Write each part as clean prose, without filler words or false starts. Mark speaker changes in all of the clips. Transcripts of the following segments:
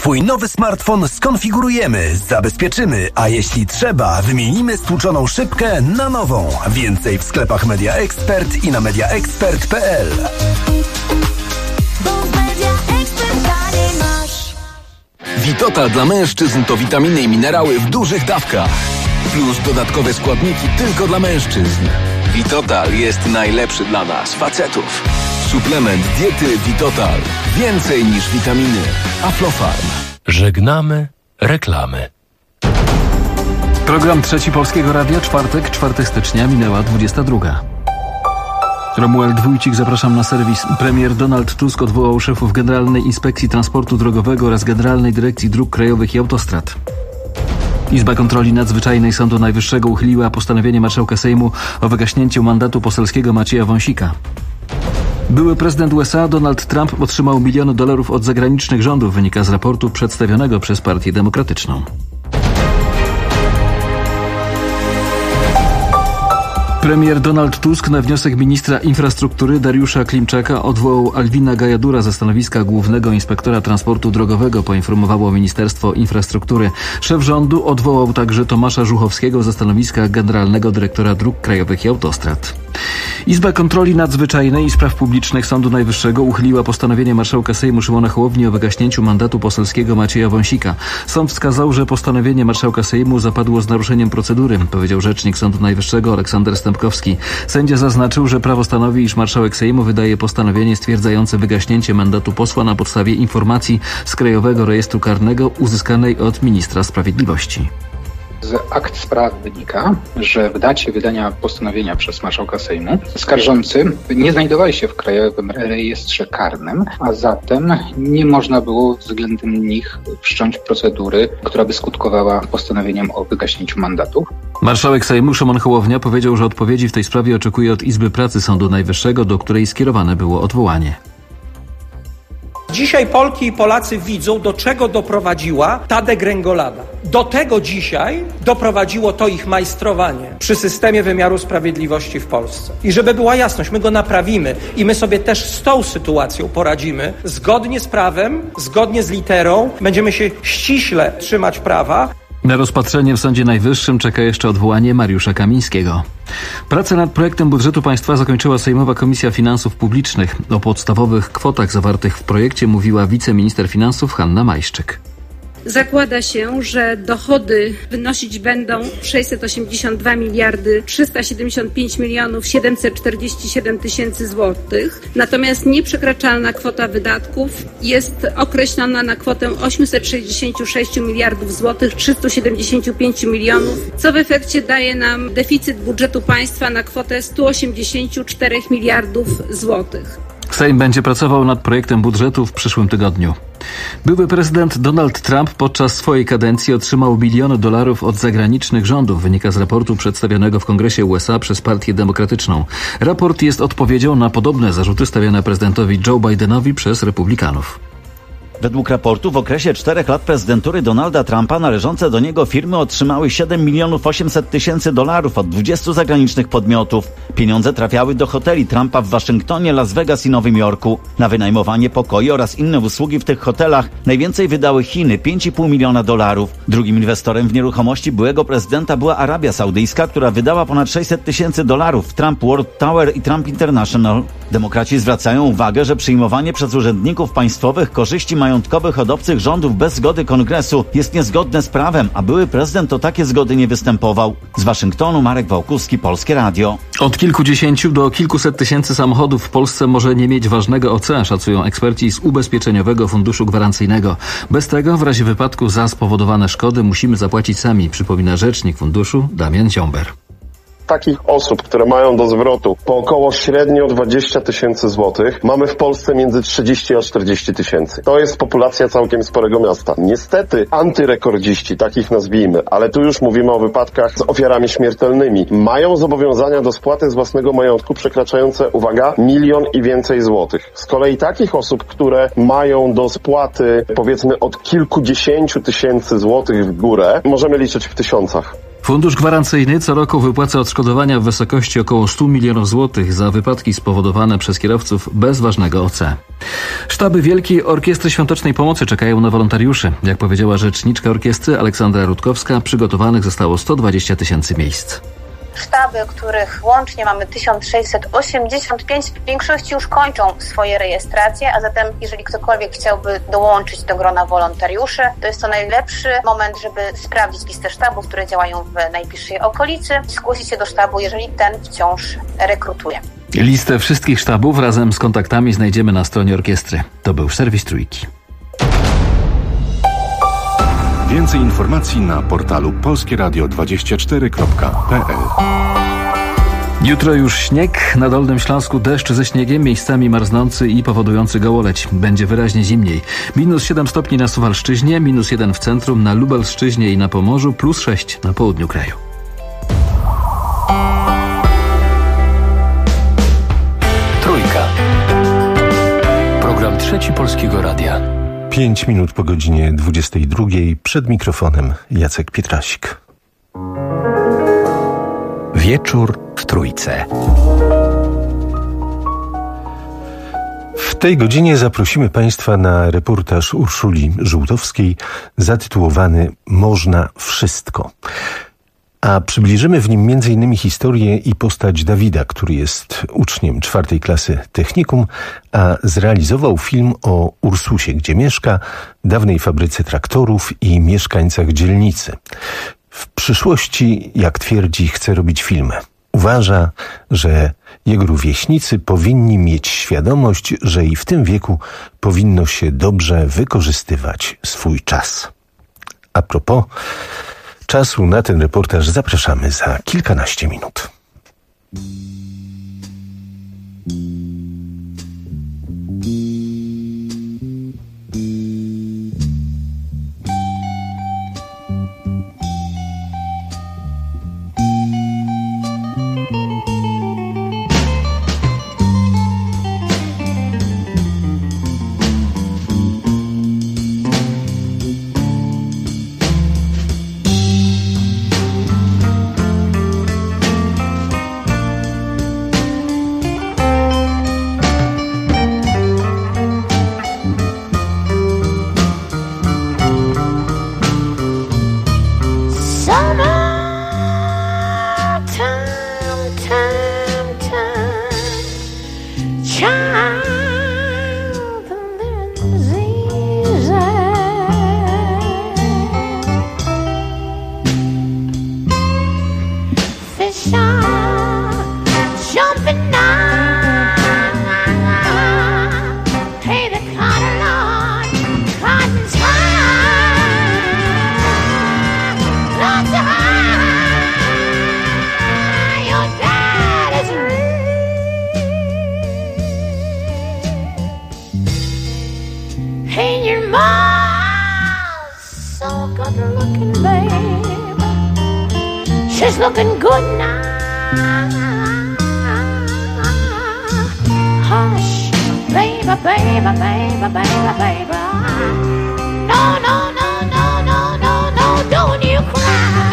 Speaker 1: Twój nowy smartfon skonfigurujemy, zabezpieczymy, a jeśli trzeba, wymienimy stłuczoną szybkę na nową. Więcej w sklepach Media Expert i na mediaexpert.pl.
Speaker 2: Witotal dla mężczyzn to witaminy i minerały w dużych dawkach. Plus dodatkowe składniki tylko dla mężczyzn. Witotal jest najlepszy dla nas, facetów. Suplement diety Witotal. Więcej niż witaminy. Aflofarm.
Speaker 3: Żegnamy reklamy.
Speaker 4: Program Trzeci Polskiego Radia, czwartek, 4 stycznia, minęła 22. Romuald Wójcik, zapraszam na serwis. Premier Donald Tusk odwołał szefów Generalnej Inspekcji Transportu Drogowego oraz Generalnej Dyrekcji Dróg Krajowych i Autostrad. Izba Kontroli Nadzwyczajnej Sądu Najwyższego uchyliła postanowienie marszałka Sejmu o wygaśnięciu mandatu poselskiego Macieja Wąsika. Były prezydent USA Donald Trump otrzymał miliony dolarów od zagranicznych rządów, wynika z raportu przedstawionego przez Partię Demokratyczną. Premier Donald Tusk na wniosek ministra infrastruktury Dariusza Klimczaka odwołał Alwina Gajadura ze stanowiska głównego inspektora transportu drogowego, poinformowało Ministerstwo Infrastruktury. Szef rządu odwołał także Tomasza Żuchowskiego ze stanowiska generalnego dyrektora dróg krajowych i autostrad. Izba Kontroli Nadzwyczajnej i Spraw Publicznych Sądu Najwyższego uchyliła postanowienie marszałka Sejmu Szymona Hołowni o wygaśnięciu mandatu poselskiego Macieja Wąsika. Sąd wskazał, że postanowienie marszałka Sejmu zapadło z naruszeniem procedury, powiedział rzecznik Sądu Najwyższego Aleksander Stępkowski. Sędzia zaznaczył, że prawo stanowi, iż marszałek Sejmu wydaje postanowienie stwierdzające wygaśnięcie mandatu posła na podstawie informacji z Krajowego Rejestru Karnego uzyskanej od ministra sprawiedliwości.
Speaker 5: Z akt sprawy wynika, że w dacie wydania postanowienia przez marszałka Sejmu skarżący nie znajdowali się w Krajowym Rejestrze Karnym, a zatem nie można było względem nich wszcząć procedury, która by skutkowała postanowieniem o wygaśnięciu mandatu.
Speaker 4: Marszałek Sejmu Szymon Hołownia powiedział, że odpowiedzi w tej sprawie oczekuje od Izby Pracy Sądu Najwyższego, do której skierowane było odwołanie.
Speaker 6: Dzisiaj Polki i Polacy widzą, do czego doprowadziła ta degrengolada. Do tego dzisiaj doprowadziło to ich majstrowanie przy systemie wymiaru sprawiedliwości w Polsce. I żeby była jasność, my go naprawimy i my sobie też z tą sytuacją poradzimy zgodnie z prawem, zgodnie z literą. Będziemy się ściśle trzymać prawa.
Speaker 4: Na rozpatrzenie w Sądzie Najwyższym czeka jeszcze odwołanie Mariusza Kamińskiego. Pracę nad projektem budżetu państwa zakończyła Sejmowa Komisja Finansów Publicznych. O podstawowych kwotach zawartych w projekcie mówiła wiceminister finansów Hanna Majszczyk.
Speaker 7: Zakłada się, że dochody wynosić będą 682 miliardy 375 milionów 747 tysięcy złotych. Natomiast nieprzekraczalna kwota wydatków jest określona na kwotę 866 miliardów złotych 375 milionów, co w efekcie daje nam deficyt budżetu państwa na kwotę 184 miliardów złotych.
Speaker 4: Sejm będzie pracował nad projektem budżetu w przyszłym tygodniu. Były prezydent Donald Trump podczas swojej kadencji otrzymał miliony dolarów od zagranicznych rządów, wynika z raportu przedstawionego w Kongresie USA przez Partię Demokratyczną. Raport jest odpowiedzią na podobne zarzuty stawiane prezydentowi Joe Bidenowi przez republikanów.
Speaker 8: Według raportu w okresie 4 lat prezydentury Donalda Trumpa należące do niego firmy otrzymały 7 milionów 800 tysięcy dolarów od 20 zagranicznych podmiotów. Pieniądze trafiały do hoteli Trumpa w Waszyngtonie, Las Vegas i Nowym Jorku. Na wynajmowanie pokoi oraz inne usługi w tych hotelach najwięcej wydały Chiny, 5,5 miliona dolarów. Drugim inwestorem w nieruchomości byłego prezydenta była Arabia Saudyjska, która wydała ponad 600 tysięcy dolarów w Trump World Tower i Trump International. Demokraci zwracają uwagę, że przyjmowanie przez urzędników państwowych korzyści majątkowych od obcych rządów bez zgody Kongresu jest niezgodne z prawem, a były prezydent o takie zgody nie występował. Z Waszyngtonu Marek Wałkuski, Polskie Radio.
Speaker 4: Od kilkudziesięciu do kilkuset tysięcy samochodów w Polsce może nie mieć ważnego OC, szacują eksperci z Ubezpieczeniowego Funduszu Gwarancyjnego. Bez tego w razie wypadku za spowodowane szkody musimy zapłacić sami, przypomina rzecznik funduszu Damian Ziąber.
Speaker 9: Takich osób, które mają do zwrotu po około średnio 20 tysięcy złotych, mamy w Polsce między 30 a 40 tysięcy. To jest populacja całkiem sporego miasta. Niestety antyrekordziści, takich nazwijmy, ale tu już mówimy o wypadkach z ofiarami śmiertelnymi, mają zobowiązania do spłaty z własnego majątku przekraczające, uwaga, 1 milion i więcej złotych. Z kolei takich osób, które mają do spłaty powiedzmy od kilkudziesięciu tysięcy złotych w górę, możemy liczyć w tysiącach.
Speaker 4: Fundusz Gwarancyjny co roku wypłaca odszkodowania w wysokości około 100 milionów złotych za wypadki spowodowane przez kierowców bez ważnego OC. Sztaby Wielkiej Orkiestry Świątecznej Pomocy czekają na wolontariuszy. Jak powiedziała rzeczniczka orkiestry Aleksandra Rutkowska, przygotowanych zostało 120 000 miejsc.
Speaker 10: Sztaby, których łącznie mamy 1685, w większości już kończą swoje rejestracje, a zatem jeżeli ktokolwiek chciałby dołączyć do grona wolontariuszy, to jest to najlepszy moment, żeby sprawdzić listę sztabów, które działają w najbliższej okolicy, zgłosić się do sztabu, jeżeli ten wciąż rekrutuje.
Speaker 4: Listę wszystkich sztabów razem z kontaktami znajdziemy na stronie orkiestry. To był serwis Trójki.
Speaker 11: Więcej informacji na portalu polskieradio24.pl.
Speaker 4: Jutro już śnieg, na Dolnym Śląsku deszcz ze śniegiem, miejscami marznący i powodujący gołoleć. Będzie wyraźnie zimniej. -7 stopni na Suwalszczyźnie, -1 w centrum, na Lubelszczyźnie i na Pomorzu, +6 na południu kraju.
Speaker 3: Trójka. Program Trzeci Polskiego Radia.
Speaker 12: 5 minut po godzinie 22. Przed mikrofonem Jacek Pietrasik.
Speaker 1: Wieczór w Trójce.
Speaker 12: W tej godzinie zaprosimy Państwa na reportaż Urszuli Żółtowskiej zatytułowany Można wszystko. A przybliżymy w nim m.in. historię i postać Dawida, który jest uczniem 4. klasy technikum, a zrealizował film o Ursusie, gdzie mieszka, dawnej fabryce traktorów i mieszkańcach dzielnicy. W przyszłości, jak twierdzi, chce robić filmy. Uważa, że jego rówieśnicy powinni mieć świadomość, że i w tym wieku powinno się dobrze wykorzystywać swój czas. A propos czasu na ten reportaż zapraszamy za kilkanaście minut.
Speaker 13: She's looking good now. Hush, baby, baby, baby, baby, baby. No, no, no, no, no, no, no, don't you cry.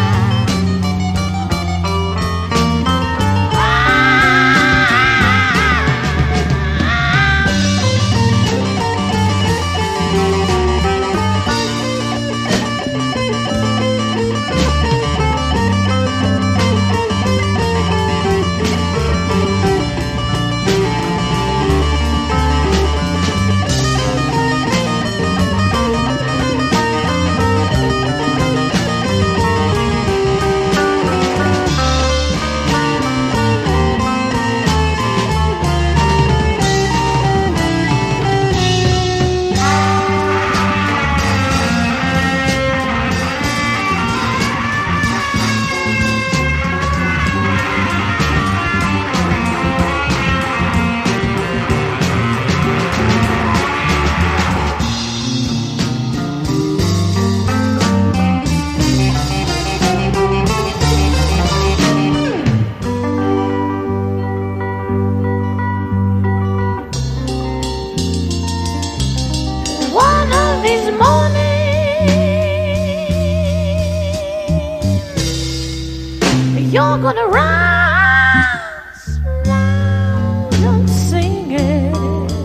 Speaker 13: all gonna rise round and sing it.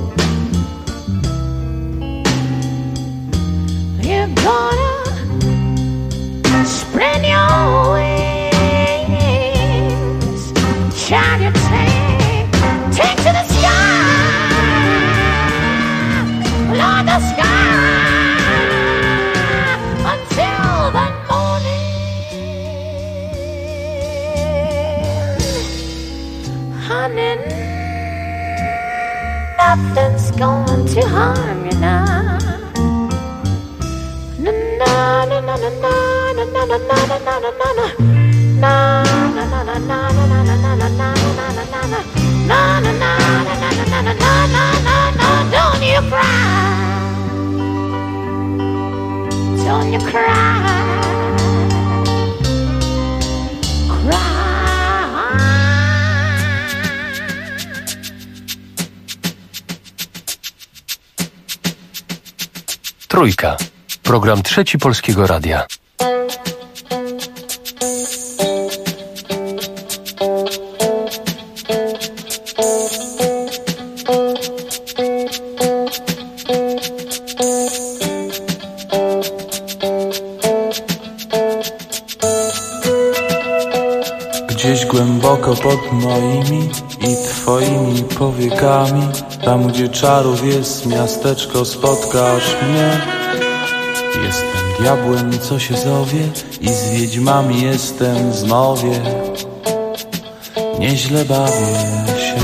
Speaker 13: You're gonna spread your wings, shine your take to the sky, Lord, the sky, until the morning. Honey, nothing's going to harm you now. Na na na na na na na na na na na na na na na na na. Don't you cry, don't you cry,
Speaker 3: Trójka. Program Trzeci Polskiego Radia.
Speaker 14: Gdzieś głęboko pod moimi i twoimi powiekami, tam gdzie czarów jest miasteczko, spotkasz mnie. Jestem diabłem, co się zowie, i z wiedźmami jestem w zmowie. Nieźle bawię się.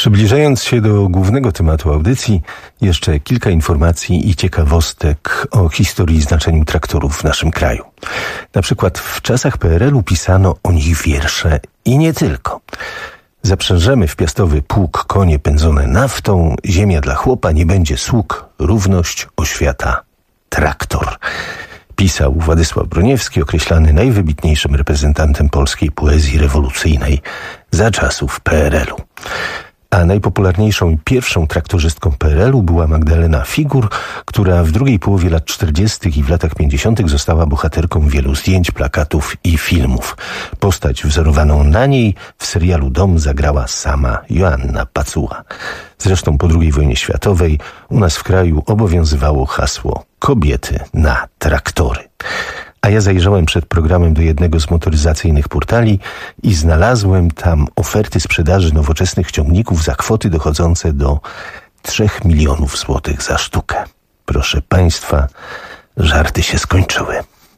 Speaker 12: Przybliżając się do głównego tematu audycji, jeszcze kilka informacji i ciekawostek o historii i znaczeniu traktorów w naszym kraju. Na przykład w czasach PRL-u pisano o nich wiersze i nie tylko. Zaprzężemy w piastowy pług konie pędzone naftą, ziemia dla chłopa nie będzie sług, równość, oświata, traktor. Pisał Władysław Broniewski, określany najwybitniejszym reprezentantem polskiej poezji rewolucyjnej za czasów PRL-u. A najpopularniejszą i pierwszą traktorzystką PRL-u była Magdalena Figur, która w drugiej połowie lat 40. i w latach 50. została bohaterką wielu zdjęć, plakatów i filmów. Postać wzorowaną na niej w serialu Dom zagrała sama Joanna Pacuła. Zresztą po II wojnie światowej u nas w kraju obowiązywało hasło kobiety na traktory. A ja zajrzałem przed programem do jednego z motoryzacyjnych portali i znalazłem tam oferty sprzedaży nowoczesnych ciągników za kwoty dochodzące do 3 milionów złotych za sztukę. Proszę Państwa, żarty się skończyły.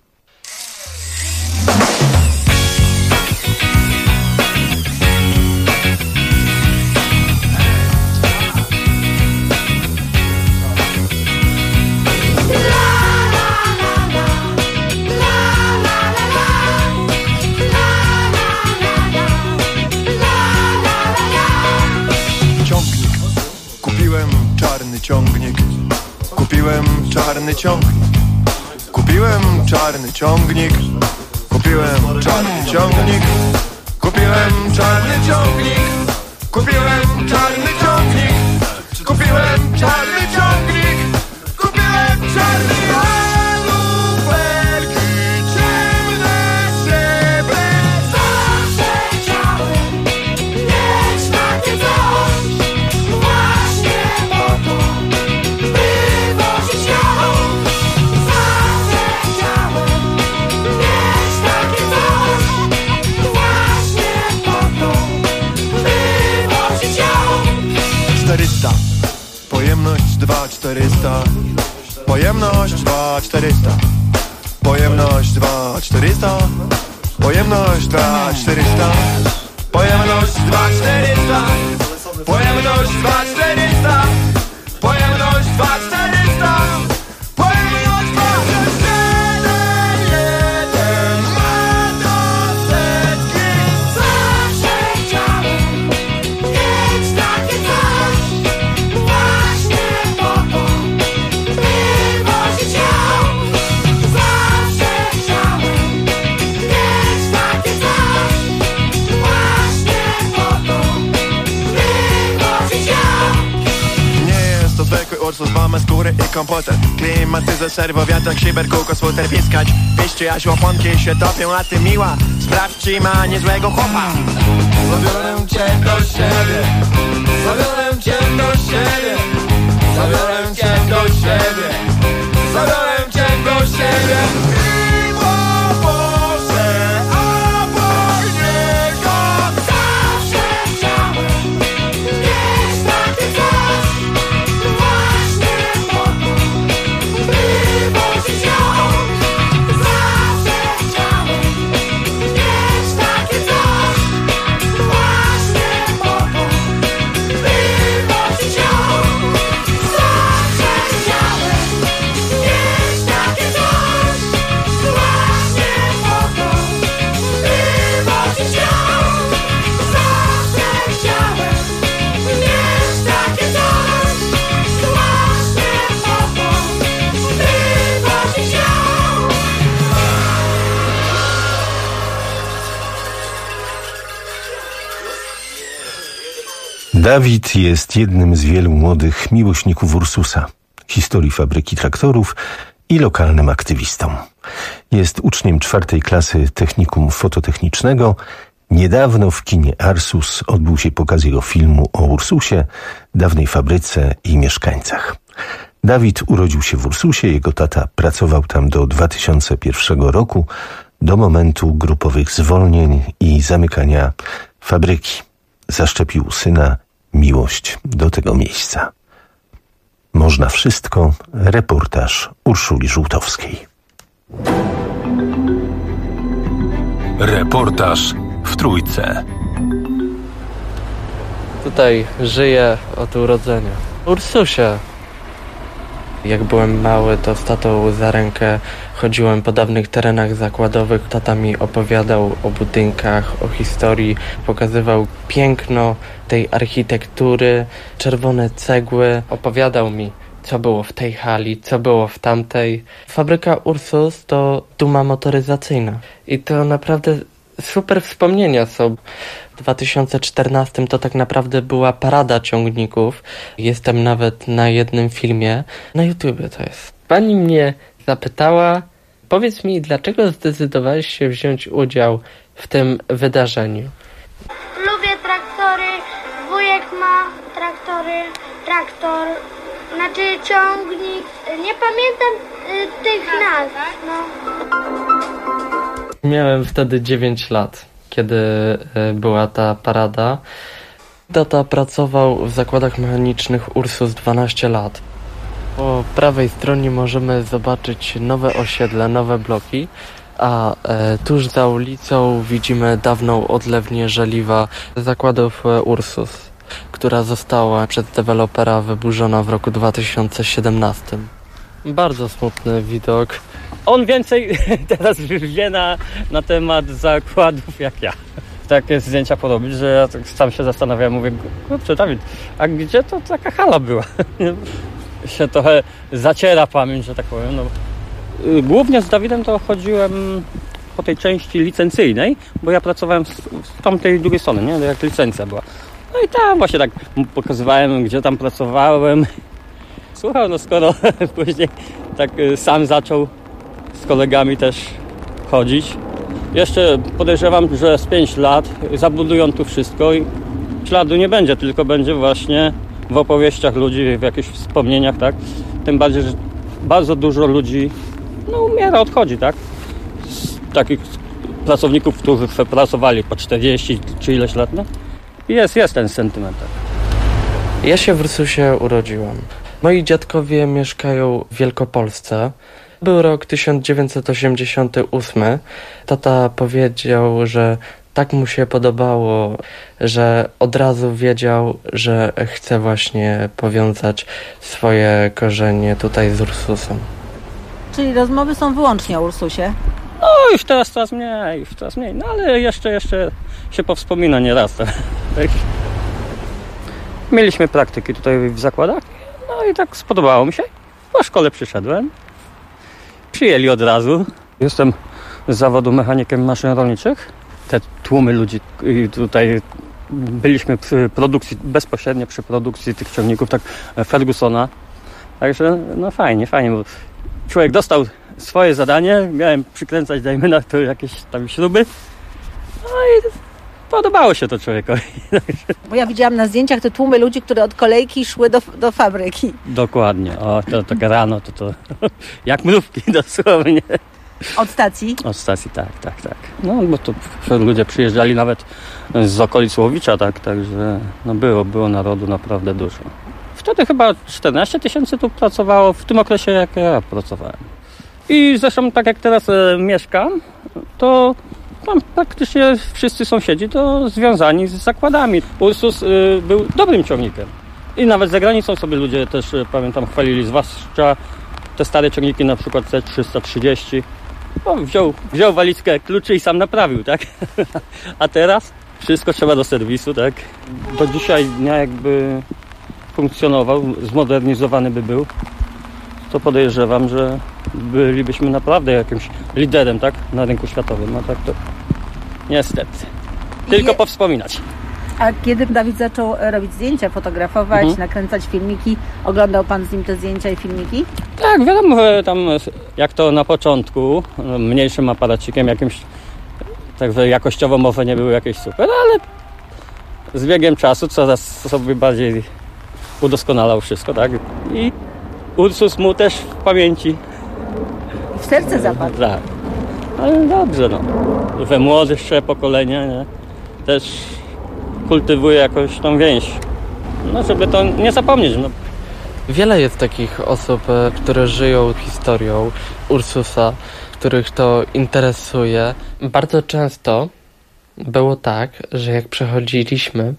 Speaker 15: Ciągnik. Kupiłem czarny ciągnik. Kupiłem czarny ciągnik. Kupiłem czarny ciągnik. Kupiłem czarny ciągnik. Kupiłem czarny ciągnik. Kupiłem czarny ciągnik. Kupiłem czarny luferki, ciemne srebrne. Zawsze chciałem mieć takie coś. Właśnie po to, by wozić ją. Zawsze chciałem mieć takie coś. Właśnie po to, by wozić ją. 400, pojemność 2400. Pojemność 2400. Pojemność 2400. Pojemność 2400. Pojemność 2400. Pojemność 2400. Pojemność 2400. Pojemność 271 ma do setki. Zawsze chciałem mieć takie coś. Właśnie po to, by wozić ją. Zawsze chciałem mieć takie coś. Właśnie po to, by wozić ją. Nie jest to zwykły ursus, mamy skóry i komputer. Klimatyzer, serwo, wiatrak, szyber, kółko, sfuter, piskać. Piście, aż łaponki się topią, a ty miła, sprawdź, czy ma niezłego chłopa. Zabiorę cię do siebie. Zabiorę cię do siebie. Zabiorę cię do siebie. Zabiorę cię do siebie. Miło Boże, obok niego. Zawsze chciałem mieć takie coś. Właśnie po to, by wozić ją. Zawsze chciałem mieć takie coś. Właśnie po to, by wozić ją. Zawsze chciałem mieć takie coś. Właśnie po to, by wozić ją. Zawsze chciałem mieć takie coś. Właśnie po to, by wozić ją.
Speaker 12: Dawid jest jednym z wielu młodych miłośników Ursusa, historii fabryki traktorów i lokalnym aktywistą. Jest uczniem 4. klasy technikum fototechnicznego. Niedawno w kinie Arsus odbył się pokaz jego filmu o Ursusie, dawnej fabryce i mieszkańcach. Dawid urodził się w Ursusie, jego tata pracował tam do 2001 roku, do momentu grupowych zwolnień i zamykania fabryki. Zaszczepił syna miłość do tego miejsca. Można wszystko. Reportaż Urszuli Żółtowskiej.
Speaker 3: Reportaż w Trójce.
Speaker 16: tutaj żyję od urodzenia. Ursusie. Jak byłem mały, to z tatą za rękę chodziłem po dawnych terenach zakładowych. Tata mi opowiadał o budynkach, o historii, pokazywał piękno tej architektury, czerwone cegły. Opowiadał mi, co było w tej hali, co było w tamtej. Fabryka Ursus to duma motoryzacyjna i to naprawdę super wspomnienia są. W 2014 to tak naprawdę była parada ciągników. Jestem nawet na jednym filmie. Na YouTubie to jest. Pani mnie zapytała, powiedz mi, dlaczego zdecydowałeś się wziąć udział w tym wydarzeniu?
Speaker 13: Lubię traktory, wujek ma traktor, znaczy ciągnik. Nie pamiętam tych nazw, no.
Speaker 16: Miałem wtedy 9 lat, kiedy była ta parada. Tata pracował w zakładach mechanicznych Ursus 12 lat. Po prawej stronie możemy zobaczyć nowe osiedle, nowe bloki, a tuż za ulicą widzimy dawną odlewnię żeliwa zakładów Ursus, która została przez dewelopera wyburzona w roku 2017. Bardzo smutny widok.
Speaker 17: On więcej teraz wie na temat zakładów jak ja. Takie zdjęcia porobić, że ja tak sam się zastanawiam, mówię, kurczę Dawid, a gdzie to taka hala była? Się trochę zaciera pamięć, że tak powiem. No. Głównie z Dawidem to chodziłem po tej części licencyjnej, bo ja pracowałem z tamtej drugiej strony, nie? Jak licencja była. No i tam właśnie tak pokazywałem, gdzie tam pracowałem. Słuchał, no skoro później tak sam zaczął z kolegami też chodzić. Jeszcze podejrzewam, że z 5 lat zabudują tu wszystko i śladu nie będzie, tylko będzie właśnie w opowieściach ludzi, w jakichś wspomnieniach, tak? Tym bardziej, że bardzo dużo ludzi umiera, odchodzi, tak? Z takich pracowników, którzy pracowali po 40 czy ileś lat, no? Jest ten sentyment. Tak?
Speaker 16: Ja się w Ursusie urodziłem. Moi dziadkowie mieszkają w Wielkopolsce. Był rok 1988. Tata powiedział, że tak mu się podobało, że od razu wiedział, że chce właśnie powiązać swoje korzenie tutaj z Ursusem.
Speaker 18: Czyli rozmowy są wyłącznie o Ursusie?
Speaker 17: No już teraz coraz mniej. No ale jeszcze się powspomina nieraz. Tak. Mieliśmy praktyki tutaj w zakładach. No i tak spodobało mi się. Po szkole przyszedłem. Przyjęli od razu. Jestem z zawodu mechanikiem maszyn rolniczych. Te tłumy ludzi tutaj byliśmy przy produkcji, bezpośrednio przy produkcji tych ciągników, tak Fergusona. Także no fajnie, bo człowiek dostał swoje zadanie, miałem przykręcać, dajmy na to jakieś tam śruby. No i podobało się to człowiekowi.
Speaker 18: Bo ja widziałam na zdjęciach te tłumy ludzi, które od kolejki szły do fabryki.
Speaker 17: Dokładnie. O, to takie rano, to jak mrówki dosłownie.
Speaker 18: Od stacji?
Speaker 17: Od stacji, tak. No bo to ludzie przyjeżdżali nawet z okolic Łowicza, tak, także no było narodu naprawdę dużo. Wtedy chyba 14 000 tu pracowało, w tym okresie jak ja pracowałem. I zresztą tak jak teraz mieszkam, to tam praktycznie wszyscy sąsiedzi to związani z zakładami. Ursus był dobrym ciągnikiem. I nawet za granicą sobie ludzie też, pamiętam, chwalili, zwłaszcza te stare ciągniki, na przykład C330. No, wziął walizkę kluczy i sam naprawił, tak? A teraz wszystko trzeba do serwisu, tak? Do dzisiaj dnia jakby funkcjonował, zmodernizowany by był, to podejrzewam, że bylibyśmy naprawdę jakimś liderem, tak? Na rynku światowym, no tak to niestety. Tylko powspominać.
Speaker 18: A kiedy Dawid zaczął robić zdjęcia, fotografować, nakręcać filmiki, oglądał Pan z nim te zdjęcia i filmiki?
Speaker 17: Tak, wiadomo, tam jak to na początku, mniejszym aparacikiem jakimś, także jakościowo może nie były jakieś super, ale z biegiem czasu coraz sobie bardziej udoskonalał wszystko, tak? I Ursus mu też w pamięci.
Speaker 18: W serce zapadł.
Speaker 17: Tak, ale dobrze, no. We młodsze pokolenie, nie? Też kultywuje jakoś tą więź. No, żeby to nie zapomnieć. No.
Speaker 16: Wiele jest takich osób, które żyją historią Ursusa, których to interesuje. Bardzo często było tak, że jak przechodziliśmy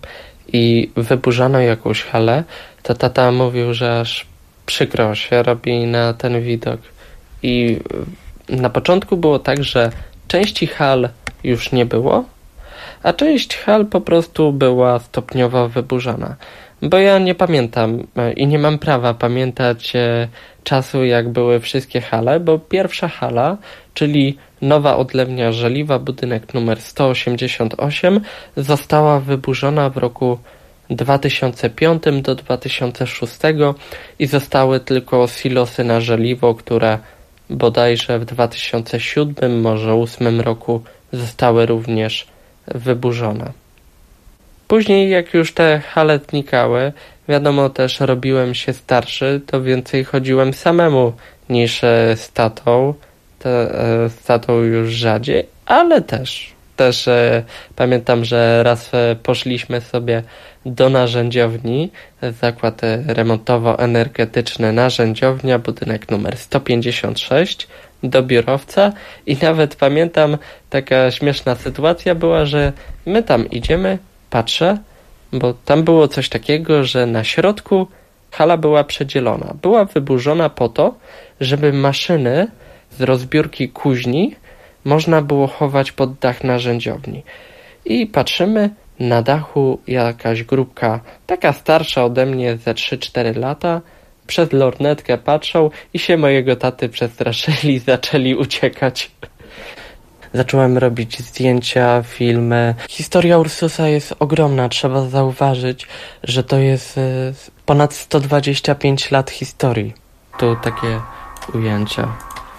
Speaker 16: i wyburzano jakąś halę, to tata mówił, że aż przykro się robi na ten widok. I na początku było tak, że części hal już nie było, a część hal po prostu była stopniowo wyburzana. Bo ja nie pamiętam i nie mam prawa pamiętać czasu, jak były wszystkie hale, bo pierwsza hala, czyli nowa odlewnia Żeliwa, budynek numer 188, została wyburzona w roku 2005 do 2006 i zostały tylko silosy na żeliwo, które bodajże w 2007, może 2008 roku zostały również wyburzone. Później, jak już te hale znikały, wiadomo, też robiłem się starszy, to więcej chodziłem samemu niż z tatą. Z tatą już rzadziej, ale też pamiętam, że raz poszliśmy sobie do narzędziowni, zakład remontowo-energetyczny Narzędziownia, budynek numer 156, do biurowca i nawet pamiętam, taka śmieszna sytuacja była, że my tam idziemy, patrzę, bo tam było coś takiego, że na środku hala była przedzielona. Była wyburzona po to, żeby maszyny z rozbiórki kuźni można było chować pod dach narzędziowni. I patrzymy, na dachu jakaś grupka, taka starsza ode mnie ze 3-4 lata, przez lornetkę patrzą i się mojego taty przestraszyli, zaczęli uciekać. Zacząłem robić zdjęcia, filmy. Historia Ursusa jest ogromna. Trzeba zauważyć, że to jest ponad 125 lat historii. Tu takie ujęcia.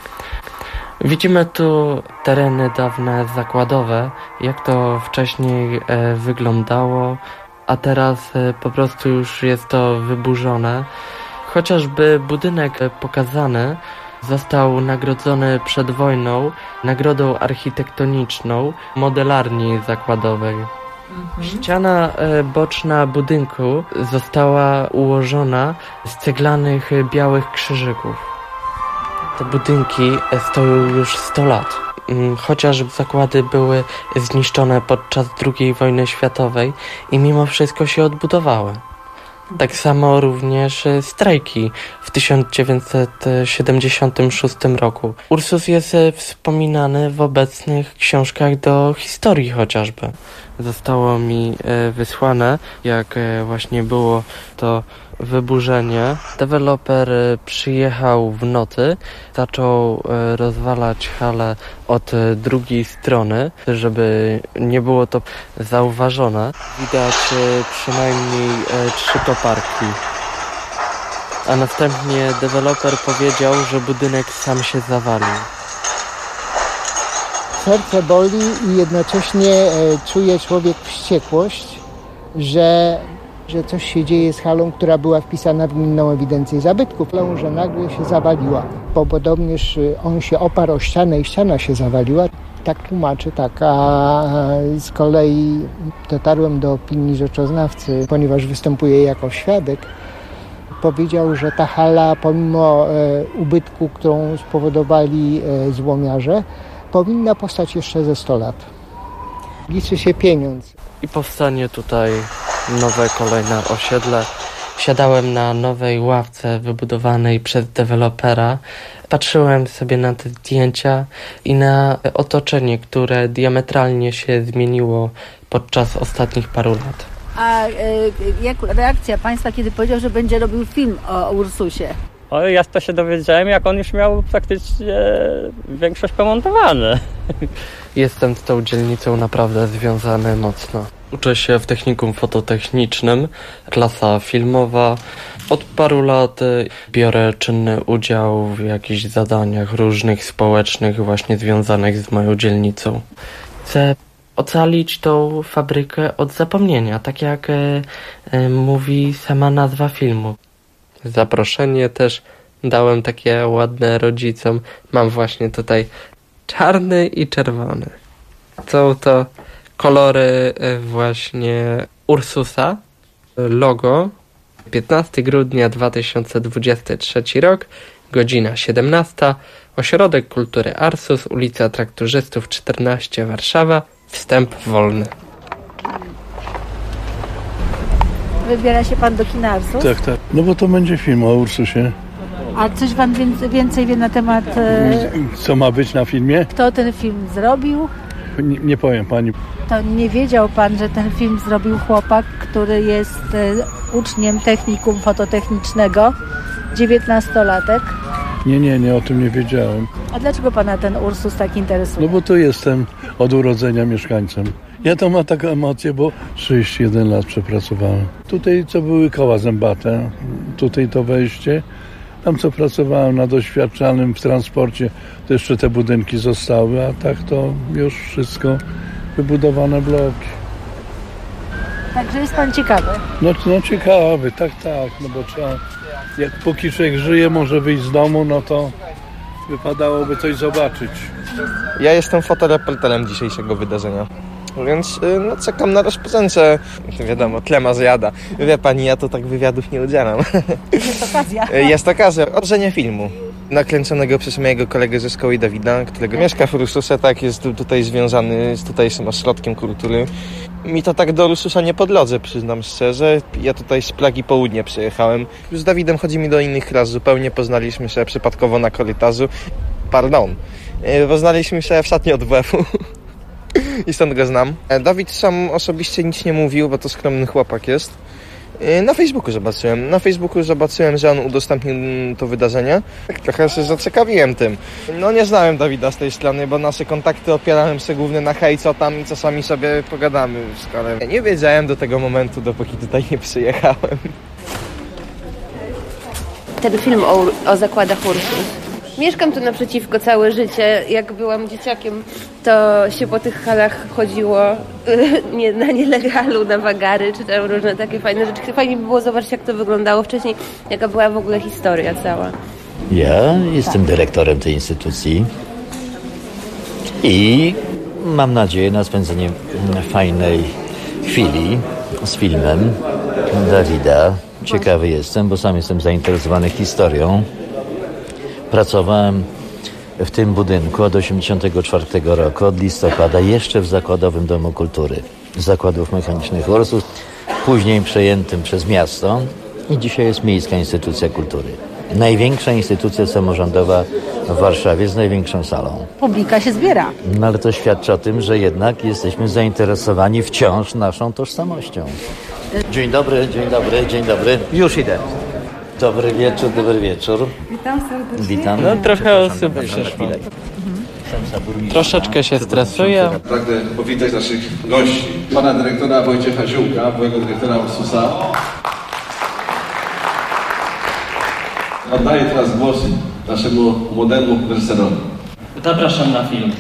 Speaker 16: Widzimy tu tereny dawne zakładowe, jak to wcześniej wyglądało, a teraz po prostu już jest to wyburzone. Chociażby budynek pokazany został nagrodzony przed wojną nagrodą architektoniczną modelarni zakładowej. Ściana boczna budynku została ułożona z ceglanych białych krzyżyków. Te budynki stoją już 100 lat. Chociaż zakłady były zniszczone podczas II wojny światowej i mimo wszystko się odbudowały. Tak samo również strajki w 1976 roku. Ursus jest wspominany w obecnych książkach do historii chociażby. Zostało mi wysłane, jak właśnie było to wyburzenie. Deweloper przyjechał w nocy, zaczął rozwalać halę od drugiej strony, żeby nie było to zauważone. Widać przynajmniej 3 koparki. A następnie deweloper powiedział, że budynek sam się zawalił.
Speaker 19: Serce boli i jednocześnie czuje człowiek wściekłość, że coś się dzieje z halą, która była wpisana w gminną ewidencję zabytków, że nagle się zawaliła. Bo podobnież on się oparł o ścianę i ściana się zawaliła. Tak tłumaczy, tak. A z kolei dotarłem do opinii rzeczoznawcy, ponieważ występuje jako świadek. Powiedział, że ta hala, pomimo ubytku, którą spowodowali złomiarze, powinna powstać jeszcze ze 100 lat. Liczy się pieniądz.
Speaker 16: I powstanie tutaj nowe, kolejne osiedle. Siadałem na nowej ławce wybudowanej przez dewelopera. Patrzyłem sobie na te zdjęcia i na otoczenie, które diametralnie się zmieniło podczas ostatnich paru lat.
Speaker 18: A jak reakcja państwa, kiedy powiedział, że będzie robił film o Ursusie?
Speaker 17: O, ja to się dowiedziałem, jak on już miał praktycznie większość pomontowane.
Speaker 16: Jestem z tą dzielnicą naprawdę związany mocno. Uczę się w technikum fototechnicznym, klasa filmowa. Od paru lat biorę czynny udział w jakichś zadaniach różnych społecznych właśnie związanych z moją dzielnicą. Chcę ocalić tą fabrykę od zapomnienia, tak jak mówi sama nazwa filmu. Zaproszenie też dałem takie ładne rodzicom. Mam właśnie tutaj czarny i czerwony. Są to kolory właśnie Ursusa. Logo 15 grudnia 2023 rok, godzina 17. Ośrodek Kultury Arsus, ulica Traktorzystów 14, Warszawa. Wstęp wolny.
Speaker 18: wybiera się pan do kina Ursus?
Speaker 20: Tak, tak. No bo to będzie film o Ursusie.
Speaker 18: A coś pan więcej wie na temat...
Speaker 20: Co ma być na filmie?
Speaker 18: Kto ten film zrobił?
Speaker 20: Nie powiem pani.
Speaker 18: To nie wiedział pan, że ten film zrobił chłopak, który jest uczniem technikum fototechnicznego, 19-latek.
Speaker 20: Nie, o tym nie wiedziałem.
Speaker 18: A dlaczego pana ten Ursus tak interesuje?
Speaker 20: No bo tu jestem od urodzenia mieszkańcem. Ja to mam taką emocję, bo 61 lat przepracowałem. Tutaj co były koła zębate, tutaj to wejście. Tam co pracowałem na doświadczalnym w transporcie, to jeszcze te budynki zostały, a tak to już wszystko wybudowane bloki.
Speaker 18: Także jest pan ciekawy?
Speaker 20: No ciekawy, tak, no bo trzeba, jak póki człowiek żyje, może wyjść z domu, no to wypadałoby coś zobaczyć.
Speaker 21: Ja jestem fotoreporterem dzisiejszego wydarzenia, więc czekam na rozpoczęcie. Wiadomo, tlema zjada. Wie pani, ja to tak wywiadów nie udzielam.
Speaker 18: Jest okazja.
Speaker 21: Jest okazja. Odrzenie filmu. Nakręconego przez mojego kolegę ze szkoły Dawida, którego mieszka w Ursusie, tak, jest tutaj związany z tutejszym ośrodkiem kultury. Mi to tak do Ursusa nie po drodze, przyznam szczerze. Ja tutaj z Plagi Południe przyjechałem. Już z Dawidem chodzi mi do innych klas zupełnie. Poznaliśmy się przypadkowo na korytarzu. Poznaliśmy się w szatni od WF-u. I stąd go znam. Dawid sam osobiście nic nie mówił, bo to skromny chłopak jest. Na Facebooku zobaczyłem, że on udostępnił to wydarzenie. Trochę się zaciekawiłem tym. No nie znałem Dawida z tej strony, bo nasze kontakty opierałem się głównie na hej, co tam i czasami sobie pogadamy w szkole. Nie wiedziałem do tego momentu, dopóki tutaj nie przyjechałem.
Speaker 22: Ten film o zakładach Ursus. Mieszkam tu naprzeciwko całe życie. Jak byłam dzieciakiem, to się po tych halach chodziło na nielegalu, na wagary, czy tam różne takie fajne rzeczy. Fajnie by było zobaczyć, jak to wyglądało wcześniej, jaka była w ogóle historia cała.
Speaker 23: Ja jestem dyrektorem tej instytucji i mam nadzieję na spędzenie fajnej chwili z filmem Dawida. Ciekawy jestem, bo sam jestem zainteresowany historią. Pracowałem w tym budynku od 1984 roku, od listopada, jeszcze w Zakładowym Domu Kultury Zakładów Mechanicznych Ursus, później przejętym przez miasto i dzisiaj jest Miejska Instytucja Kultury. Największa instytucja samorządowa w Warszawie z największą salą.
Speaker 18: Publika się zbiera.
Speaker 23: No ale to świadczy o tym, że jednak jesteśmy zainteresowani wciąż naszą tożsamością. Dzień dobry. Już idę. Dobry wieczór.
Speaker 18: Witam serdecznie.
Speaker 23: Witam.
Speaker 16: No trochę osób przyszło. Troszeczkę się stresuję.
Speaker 24: Pragnę powitać naszych gości. Pana dyrektora Wojciecha Ziółka, byłego dyrektora Ursusa. Oddaję teraz głos naszemu młodemu reżyserowi.
Speaker 25: Zapraszam na film.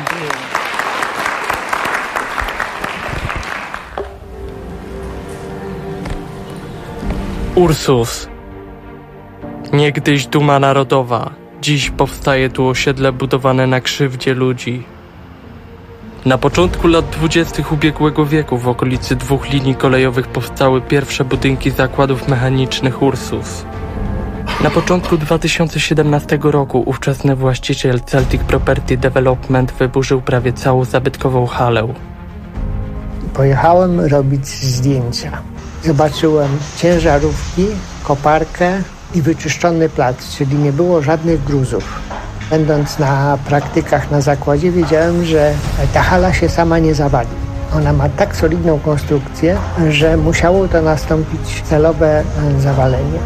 Speaker 16: Ursus. Niegdyś duma narodowa. Dziś powstaje tu osiedle budowane na krzywdzie ludzi. Na początku lat 20. ubiegłego wieku w okolicy 2 linii kolejowych powstały pierwsze budynki zakładów mechanicznych Ursus. Na początku 2017 roku ówczesny właściciel Celtic Property Development wyburzył prawie całą zabytkową halę.
Speaker 19: Pojechałem robić zdjęcia. Zobaczyłem ciężarówki, koparkę i wyczyszczony plac, czyli nie było żadnych gruzów. Będąc na praktykach na zakładzie, wiedziałem, że ta hala się sama nie zawali. Ona ma tak solidną konstrukcję, że musiało to nastąpić celowe zawalenie.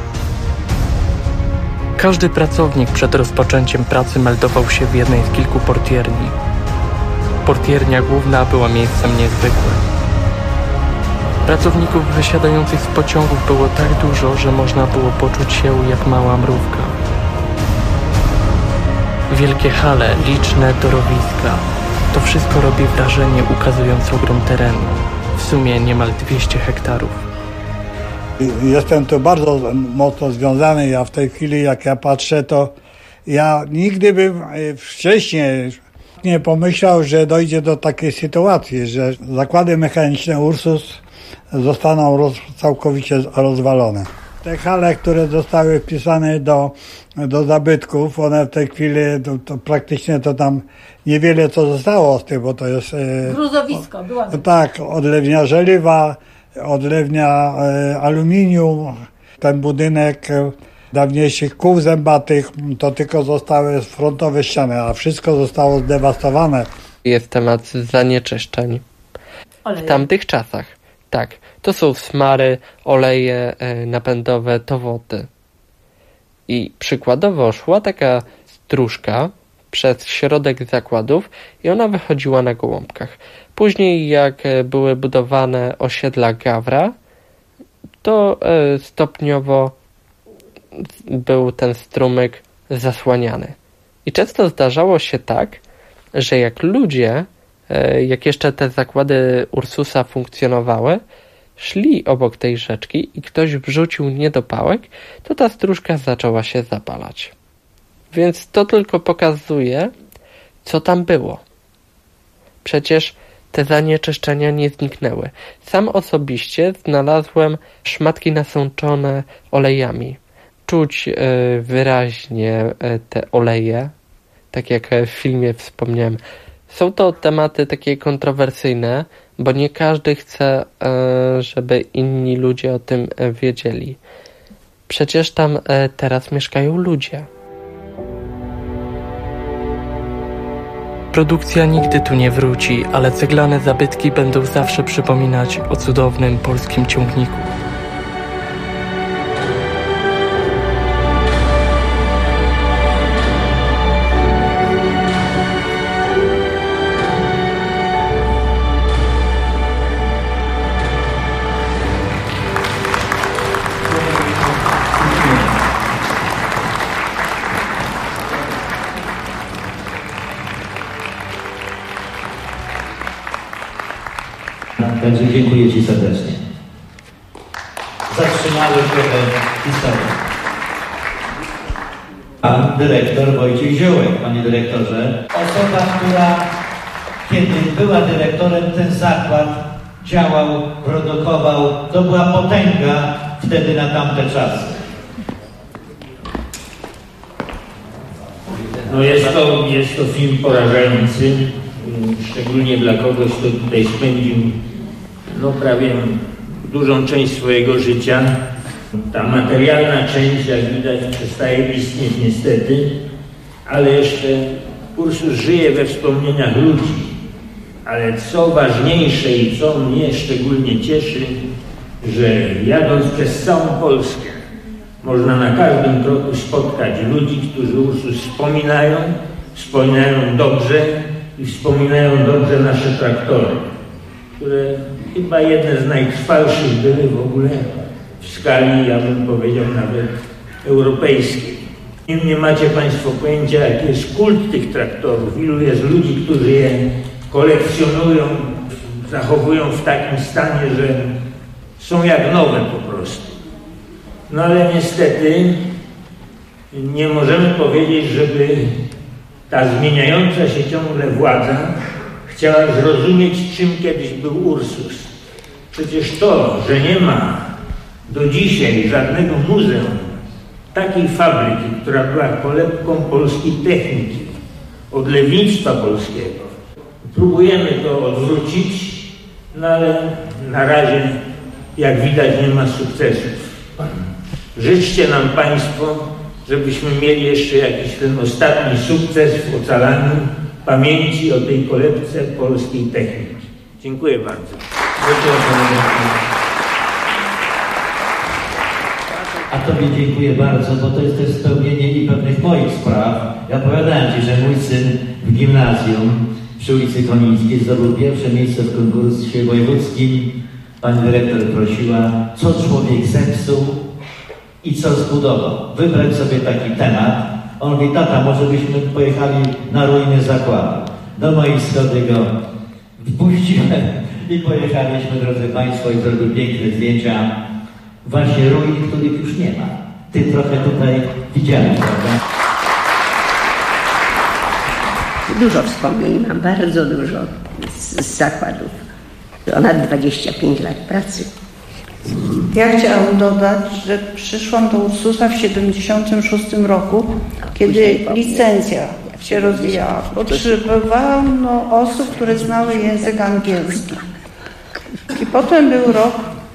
Speaker 16: Każdy pracownik przed rozpoczęciem pracy meldował się w jednej z kilku portierni. Portiernia główna była miejscem niezwykłym. Pracowników wysiadających z pociągów było tak dużo, że można było poczuć się jak mała mrówka. Wielkie hale, liczne torowiska. To wszystko robi wrażenie, ukazując ogrom terenu. W sumie niemal 200 hektarów.
Speaker 26: Jestem tu bardzo mocno związany. Ja w tej chwili, jak ja patrzę, to ja nigdy bym wcześniej nie pomyślał, że dojdzie do takiej sytuacji, że zakłady mechaniczne Ursus zostaną całkowicie rozwalone. Te hale, które zostały wpisane do zabytków, one w tej chwili to praktycznie to tam niewiele co zostało z tym, bo to jest...
Speaker 18: Gruzowisko, była.
Speaker 26: Tak, odlewnia żeliwa, odlewnia aluminium, ten budynek dawniejszych kół zębatych, to tylko zostały frontowe ściany, a wszystko zostało zdewastowane.
Speaker 16: Jest temat zanieczyszczeń. W tamtych czasach, tak, to są smary, oleje napędowe, to wody. I przykładowo szła taka stróżka przez środek zakładów i ona wychodziła na gołąbkach. Później jak były budowane osiedla Gawra, to stopniowo był ten strumyk zasłaniany. I często zdarzało się tak, że jak ludzie, jak jeszcze te zakłady Ursusa funkcjonowały, szli obok tej rzeczki i ktoś wrzucił niedopałek, to ta stróżka zaczęła się zapalać. Więc to tylko pokazuje, co tam było. Przecież te zanieczyszczenia nie zniknęły. Sam osobiście znalazłem szmatki nasączone olejami. Czuć wyraźnie te oleje, tak jak w filmie wspomniałem. Są to tematy takie kontrowersyjne, bo nie każdy chce, żeby inni ludzie o tym wiedzieli. Przecież tam teraz mieszkają ludzie. Produkcja nigdy tu nie wróci, ale ceglane zabytki będą zawsze przypominać o cudownym polskim ciągniku.
Speaker 23: Także dziękuję Ci serdecznie. Zatrzymały trochę historię. Pan dyrektor Wojciech Ziołek, panie dyrektorze. Osoba, która kiedy była dyrektorem, ten zakład działał, produkował. To była potęga wtedy na tamte czasy.
Speaker 2: No jest to film porażający, szczególnie dla kogoś, kto tutaj spędził prawie dużą część swojego życia. Ta materialna część, jak widać, przestaje istnieć niestety, ale jeszcze Ursus żyje we wspomnieniach ludzi. Ale co ważniejsze i co mnie szczególnie cieszy, że jadąc przez całą Polskę można na każdym kroku spotkać ludzi, którzy Ursus wspominają dobrze i wspominają dobrze nasze traktory, które chyba jedne z najtrwalszych były w ogóle w skali, ja bym powiedział, nawet europejskiej. Nie macie Państwo pojęcia, jaki jest kult tych traktorów, ilu jest ludzi, którzy je kolekcjonują, zachowują w takim stanie, że są jak nowe po prostu. No ale niestety nie możemy powiedzieć, żeby ta zmieniająca się ciągle władza chciała zrozumieć, czym kiedyś był Ursus. Przecież to, że nie ma do dzisiaj żadnego muzeum takiej fabryki, która była kolebką polskiej techniki, odlewnictwa polskiego. Próbujemy to odwrócić, no ale na razie, jak widać, nie ma sukcesów. Życzcie nam Państwo, żebyśmy mieli jeszcze jakiś ten ostatni sukces w ocalaniu pamięci o tej kolebce polskiej techniki. Dziękuję bardzo.
Speaker 23: A Tobie dziękuję bardzo, bo to jest też spełnienie i pewnych moich spraw. Ja opowiadałem Ci, że mój syn w gimnazjum przy ulicy Konińskiej zdobył pierwsze miejsce w konkursie wojewódzkim. Pani dyrektor prosiła, co człowiek zepsuł i co zbudował. Wybrać sobie taki temat. On mówi, tata, może byśmy pojechali na ruiny zakładu. Do mojej schody go wpuściłem i pojechaliśmy, drodzy Państwo, i zrobił piękne zdjęcia właśnie ruin, których już nie ma. Ty trochę tutaj widziałeś, prawda?
Speaker 5: Dużo wspomnień mam, bardzo dużo z zakładów. Ponad 25 lat pracy.
Speaker 6: Ja chciałam dodać, że przyszłam do Ursusa w 1976 roku, kiedy licencja się rozwijała. Potrzebowano osób, które znały język angielski. I potem był rok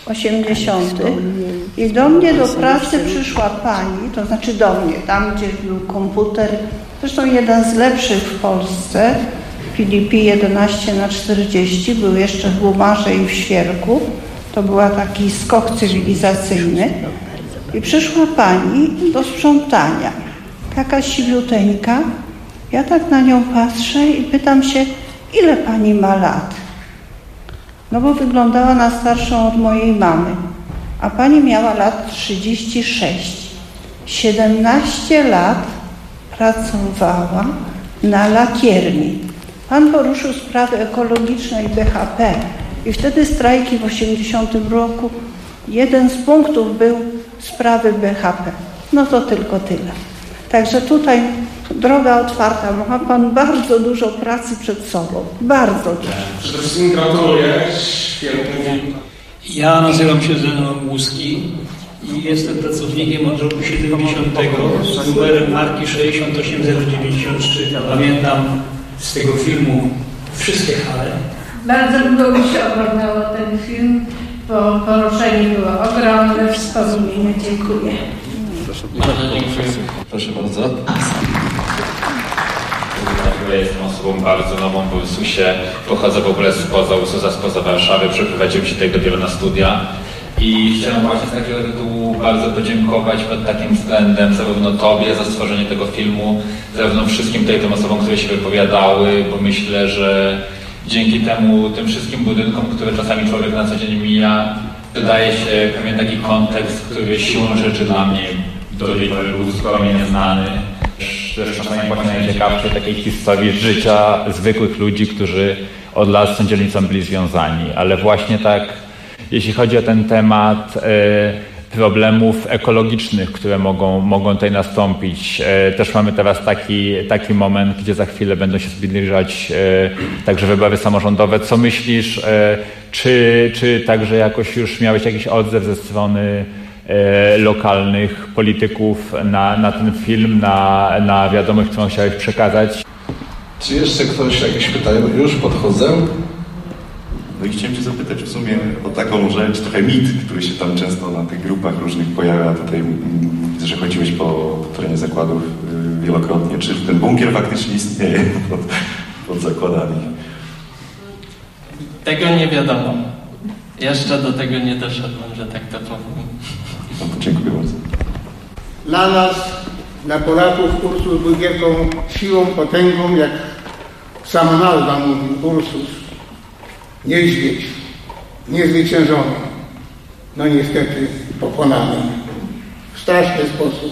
Speaker 6: 80. I do mnie do pracy przyszła pani, to znaczy do mnie, tam gdzie był komputer, zresztą jeden z lepszych w Polsce, PDP 11/40, był jeszcze w Bumarze i w Świerku. To był taki skok cywilizacyjny. I przyszła pani do sprzątania, taka siwiuteńka. Ja tak na nią patrzę i pytam się, ile pani ma lat? No bo wyglądała na starszą od mojej mamy, a pani miała lat 36. 17 lat pracowała na lakierni. Pan poruszył sprawy ekologiczne i BHP i wtedy strajki w 80 roku. Jeden z punktów był sprawy BHP. No to tylko tyle. Także tutaj droga otwarta. Ma pan bardzo dużo pracy przed sobą. Bardzo dużo.
Speaker 4: Przede wszystkim gratuluję. Świetny film.
Speaker 7: Ja nazywam się Zenon Łuski i jestem pracownikiem od roku 70 z numerem marki 68093. Pamiętam z tego filmu wszystkie hale.
Speaker 8: Bardzo długo mi się oglądało ten film, bo poruszenie było ogromne, wspomnienie. Dziękuję.
Speaker 24: Proszę bardzo.
Speaker 9: Ja jestem osobą bardzo nową w Ursusie. Pochodzę w ogóle spoza Ursusa, spoza Warszawy. Przeprowadziłem się tutaj dopiero na studia. I chciałem właśnie z takiego tytułu bardzo podziękować pod takim względem zarówno Tobie za stworzenie tego filmu, zarówno wszystkim tutaj tym osobom, które się wypowiadały, bo myślę, że dzięki temu, tym wszystkim budynkom, które czasami człowiek na co dzień mija, wydaje się pewien taki kontekst, który siłą rzeczy dla mnie do tej pory był zupełnie nieznany. Też czasami właśnie najciekawsze takiej historii życia zwykłych ludzi, którzy od lat z tą dzielnicą byli związani. Ale właśnie tak, jeśli chodzi o ten temat problemów ekologicznych, które mogą tutaj nastąpić. Też mamy teraz taki moment, gdzie za chwilę będą się zbliżać także wybory samorządowe. Co myślisz, czy także jakoś już miałeś jakiś odzew ze strony lokalnych polityków na ten film, na wiadomość, którą chciałeś przekazać?
Speaker 24: Czy jeszcze ktoś jakieś pytania? Już podchodzę.
Speaker 10: No i chciałem Cię zapytać w sumie o taką rzecz, trochę mit, który się tam często na tych grupach różnych pojawia. Tutaj widzę, że chodziłeś po terenie zakładów wielokrotnie. Czy ten bunkier faktycznie istnieje pod zakładami?
Speaker 25: Tego nie wiadomo. Jeszcze do tego nie doszedłem, że tak to powiem.
Speaker 24: No to dziękuję bardzo.
Speaker 11: Dla nas, dla Polaków, Ursus był wielką siłą, potęgą, jak sama nazwa mówi, Ursus. Niedźwiedź, niezwyciężony, no niestety pokonany w straszny sposób.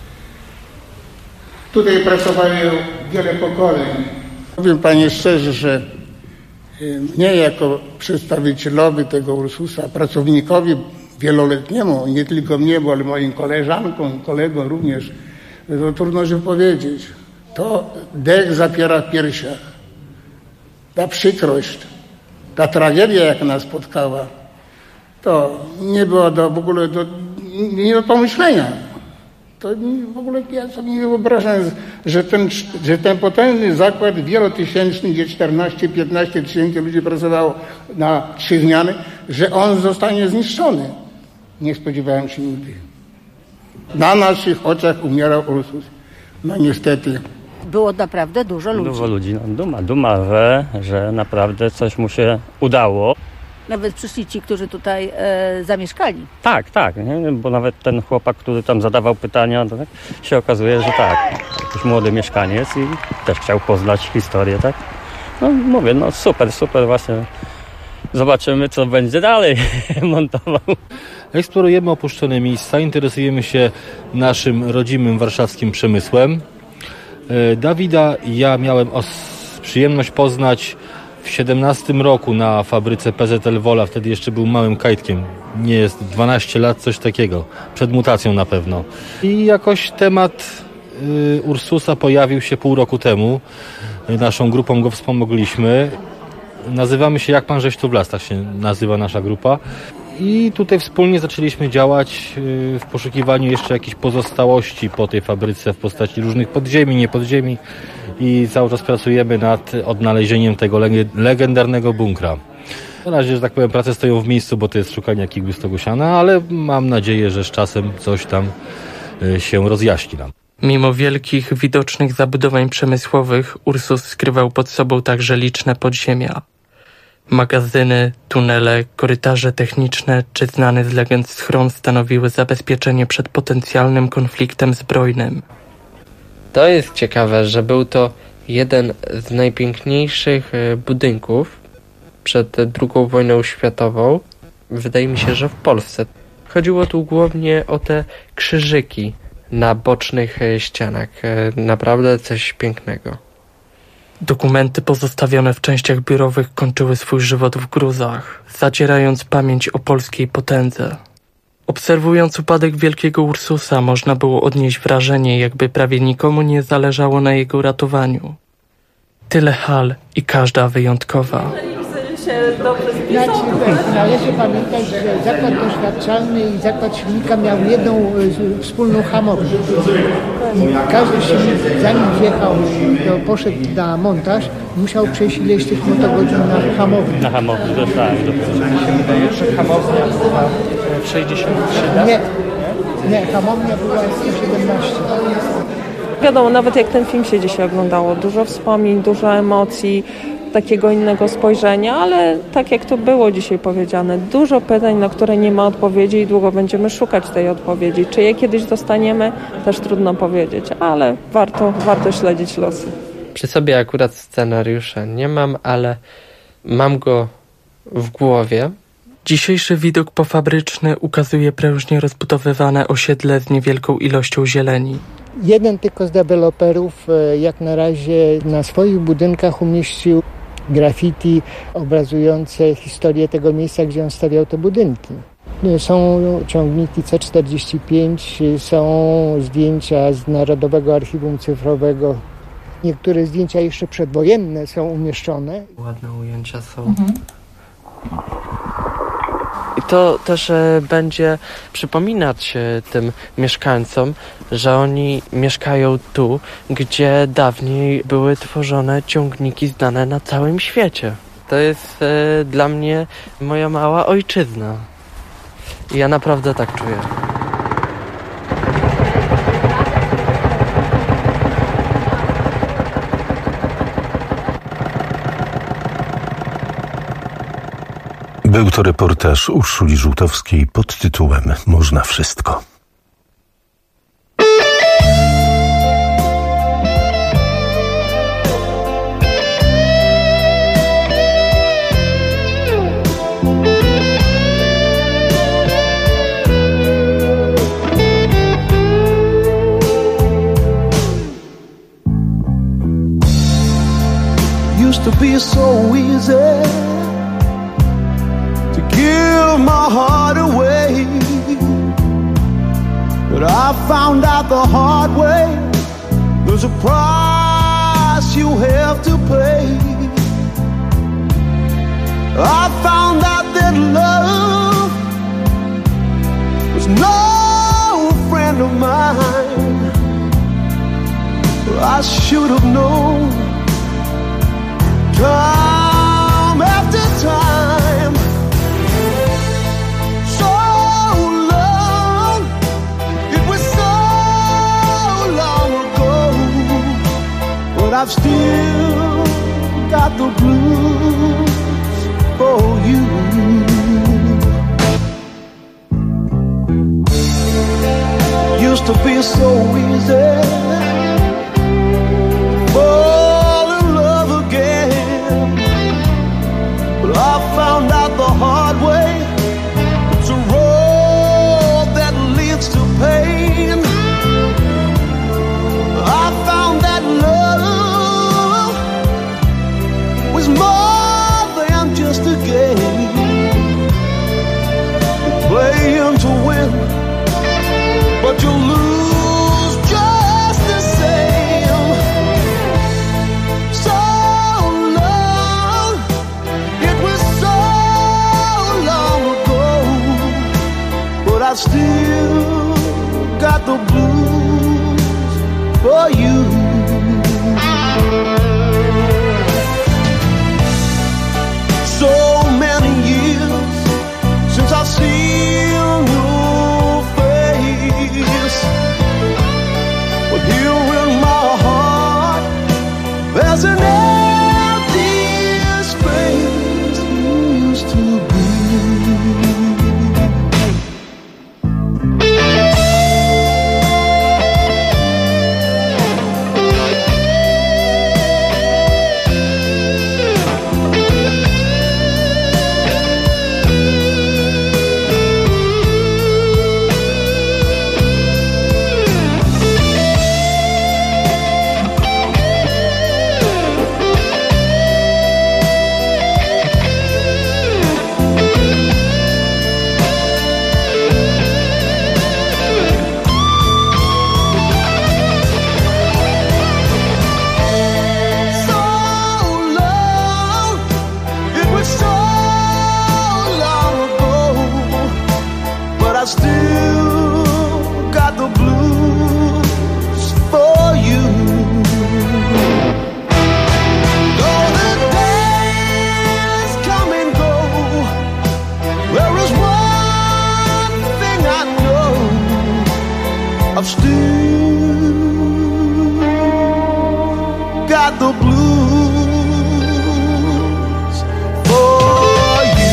Speaker 11: Tutaj pracowało wiele pokoleń. Powiem Panie szczerze, że mnie jako przedstawicielowi tego Ursusa, pracownikowi wieloletniemu, nie tylko mnie, ale moim koleżankom, kolegom również, to trudno się powiedzieć. To dech zapiera w piersiach. Ta przykrość, ta tragedia, jaka nas spotkała, to nie było w ogóle nie do pomyślenia. To w ogóle ja sobie nie wyobrażam, że ten potężny zakład wielotysięczny, gdzie 14-15 tysięcy ludzi pracowało na 3 zmiany, że on zostanie zniszczony. Nie spodziewałem się nigdy. Na naszych oczach umierał Ursus. No niestety.
Speaker 18: Było naprawdę dużo ludzi.
Speaker 17: Dużo ludzi. No, duma, że naprawdę coś mu się udało.
Speaker 18: Nawet przyszli ci, którzy tutaj zamieszkali.
Speaker 17: Tak, nie? Bo nawet ten chłopak, który tam zadawał pytania, to tak się okazuje, że tak, jakiś młody mieszkaniec i też chciał poznać historię, tak? No mówię, no super właśnie. Zobaczymy, co będzie dalej montował.
Speaker 27: Eksplorujemy opuszczone miejsca, interesujemy się naszym rodzimym warszawskim przemysłem. Dawida ja miałem przyjemność poznać w 17 roku na fabryce PZL Wola, wtedy jeszcze był małym kajtkiem. Nie jest 12 lat, coś takiego. Przed mutacją na pewno. I jakoś temat Ursusa pojawił się pół roku temu. Naszą grupą go wspomogliśmy. Nazywamy się Jak Pan Żeś tu wlazł, tak się nazywa nasza grupa. I tutaj wspólnie zaczęliśmy działać w poszukiwaniu jeszcze jakichś pozostałości po tej fabryce w postaci różnych podziemi, niepodziemi i cały czas pracujemy nad odnalezieniem tego legendarnego bunkra. Na razie, że tak powiem, prace stoją w miejscu, bo to jest szukanie jakiegoś stogu siana, ale mam nadzieję, że z czasem coś tam się rozjaśni nam.
Speaker 16: Mimo wielkich, widocznych zabudowań przemysłowych, Ursus skrywał pod sobą także liczne podziemia. Magazyny, tunele, korytarze techniczne czy znany z legend schron stanowiły zabezpieczenie przed potencjalnym konfliktem zbrojnym. To jest ciekawe, że był to jeden z najpiękniejszych budynków przed II wojną światową. Wydaje mi się, że w Polsce. Chodziło tu głównie o te krzyżyki na bocznych ścianach. Naprawdę coś pięknego. Dokumenty pozostawione w częściach biurowych kończyły swój żywot w gruzach, zacierając pamięć o polskiej potędze. Obserwując upadek wielkiego Ursusa, można było odnieść wrażenie, jakby prawie nikomu nie zależało na jego ratowaniu. Tyle hal i każda wyjątkowa.
Speaker 19: Należy pamiętać, że zakład doświadczalny i zakład silnika miał jedną wspólną hamownię. Każdy silnik, zanim wjechał, poszedł na montaż, musiał przejść ileś tych motogodzin na hamowni.
Speaker 17: Na hamowni, to tak.
Speaker 1: Mi się wydaje, że hamownia była 63 lat.
Speaker 19: Nie, hamownia była 117.
Speaker 3: Wiadomo, nawet jak ten film się dzisiaj oglądało, dużo wspomnień, dużo emocji, takiego innego spojrzenia, ale tak jak to było dzisiaj powiedziane, dużo pytań, na które nie ma odpowiedzi i długo będziemy szukać tej odpowiedzi. Czy je kiedyś dostaniemy, też trudno powiedzieć, ale warto śledzić losy.
Speaker 16: Przy sobie akurat scenariusza nie mam, ale mam go w głowie. Dzisiejszy widok pofabryczny ukazuje prężnie rozbudowywane osiedle z niewielką ilością zieleni.
Speaker 19: Jeden tylko z deweloperów jak na razie na swoich budynkach umieścił graffiti obrazujące historię tego miejsca, gdzie on stawiał te budynki. Są ciągniki C45, są zdjęcia z Narodowego Archiwum Cyfrowego. Niektóre zdjęcia jeszcze przedwojenne są umieszczone.
Speaker 16: Ładne ujęcia są. I to też będzie przypominać tym mieszkańcom, że oni mieszkają tu, gdzie dawniej były tworzone ciągniki znane na całym świecie. To jest dla mnie moja mała ojczyzna. I ja naprawdę tak czuję.
Speaker 12: Był to reportaż Urszuli Żółtowskiej pod tytułem Można wszystko.
Speaker 13: Used to be so easy to give my heart away, but I found out the hard way there's a price you have to pay. I found out that love was no friend of mine. I should have known time after time. So long, it was so long ago, but I've still got the blues for you. Used to be so easy fall in love again, but I found out the hard way it's a road that leads to pain. I found that love was more than just a game. You're playing to win, but you lose just the same. So long, it was so long ago, but I still got the blues for you. So many still got the blues for you. Though the days come and go, there is one thing I know, I've still got the blues for you.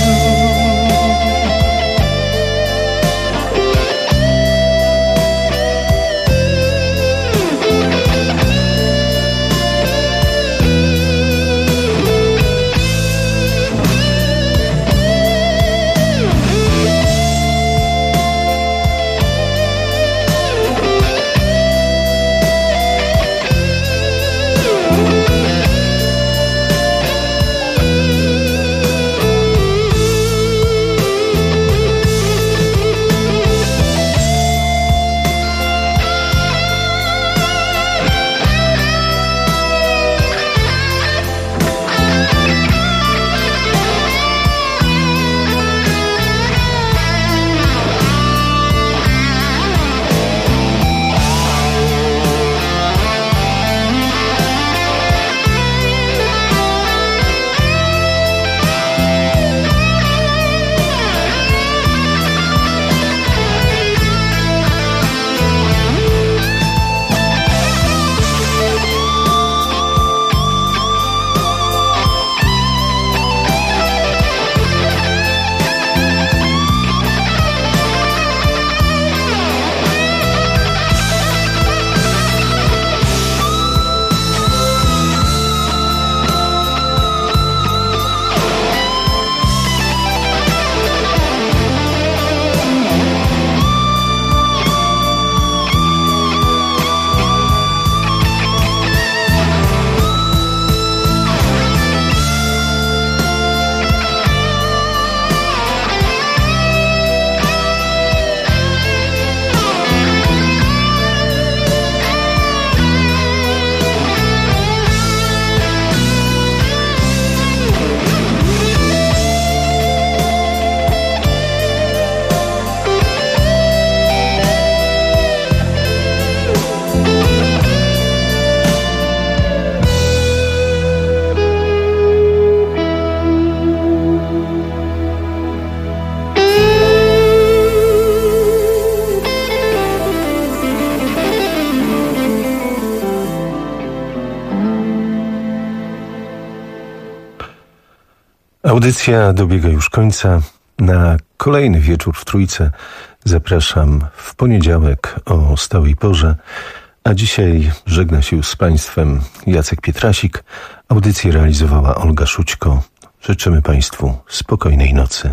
Speaker 12: Audycja dobiega już końca. Na kolejny wieczór w Trójce zapraszam w poniedziałek o stałej porze. A dzisiaj żegna się z Państwem Jacek Pietrasik. Audycję realizowała Olga Szućko. Życzymy Państwu spokojnej nocy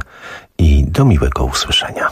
Speaker 12: i do miłego usłyszenia.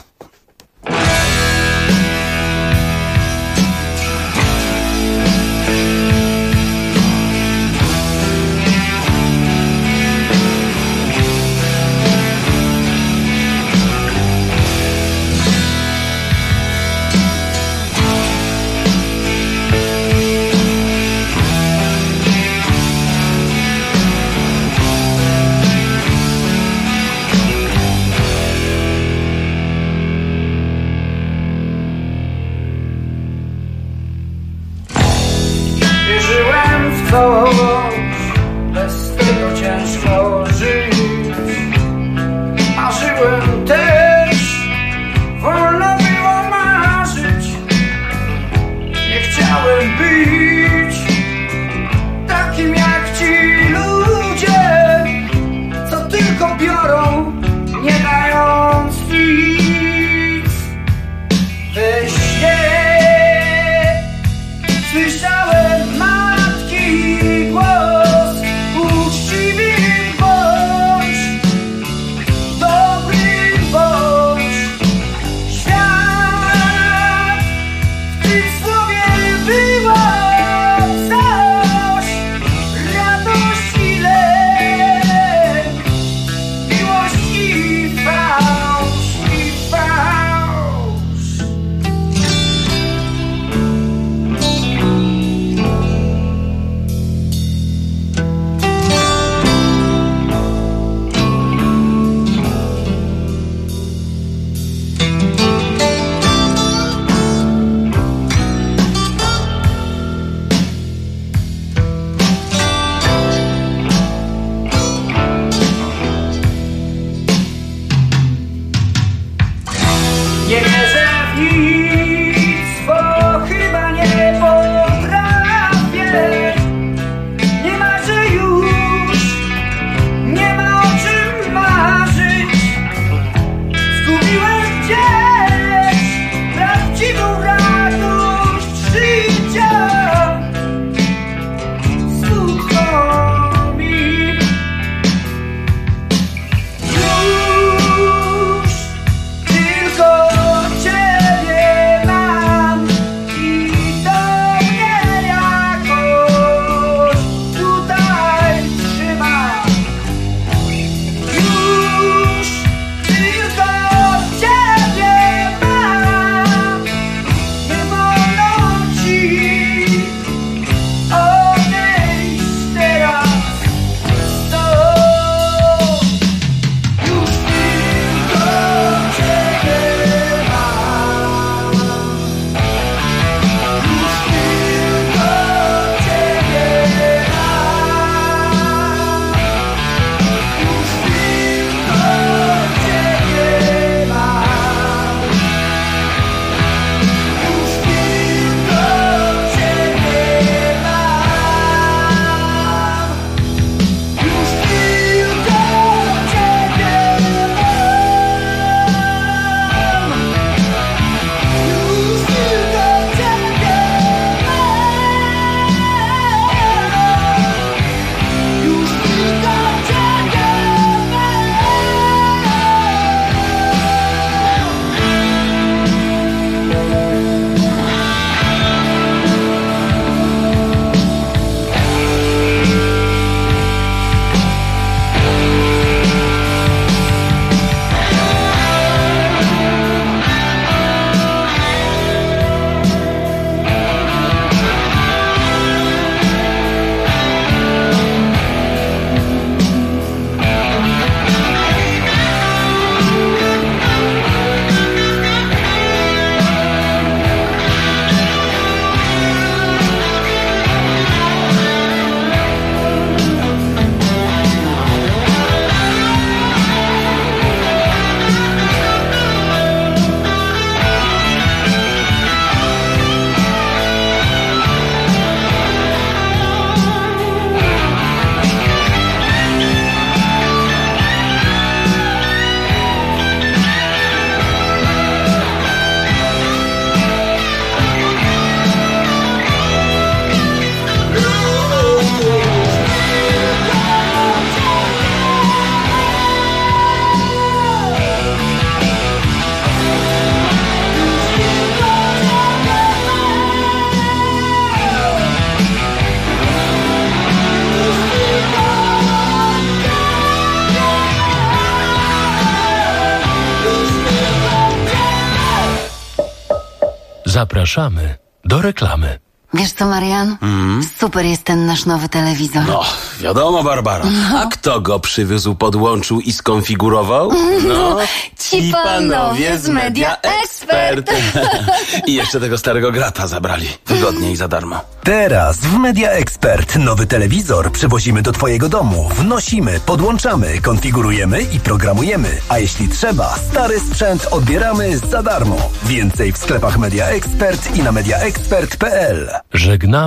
Speaker 2: Zapraszamy do reklamy.
Speaker 14: Wiesz co, Marian? Super jest ten nasz nowy telewizor.
Speaker 15: No, wiadomo, Barbara. A kto go przywiózł, podłączył i skonfigurował? No,
Speaker 14: ci panowie z Media Expert.
Speaker 15: I jeszcze tego starego grata zabrali. Wygodnie i za darmo.
Speaker 20: Teraz w Media Expert nowy telewizor przywozimy do Twojego domu. Wnosimy, podłączamy, konfigurujemy i programujemy. A jeśli trzeba, stary sprzęt odbieramy za darmo. Więcej w sklepach Media Expert i na mediaexpert.pl.
Speaker 2: Żegnamy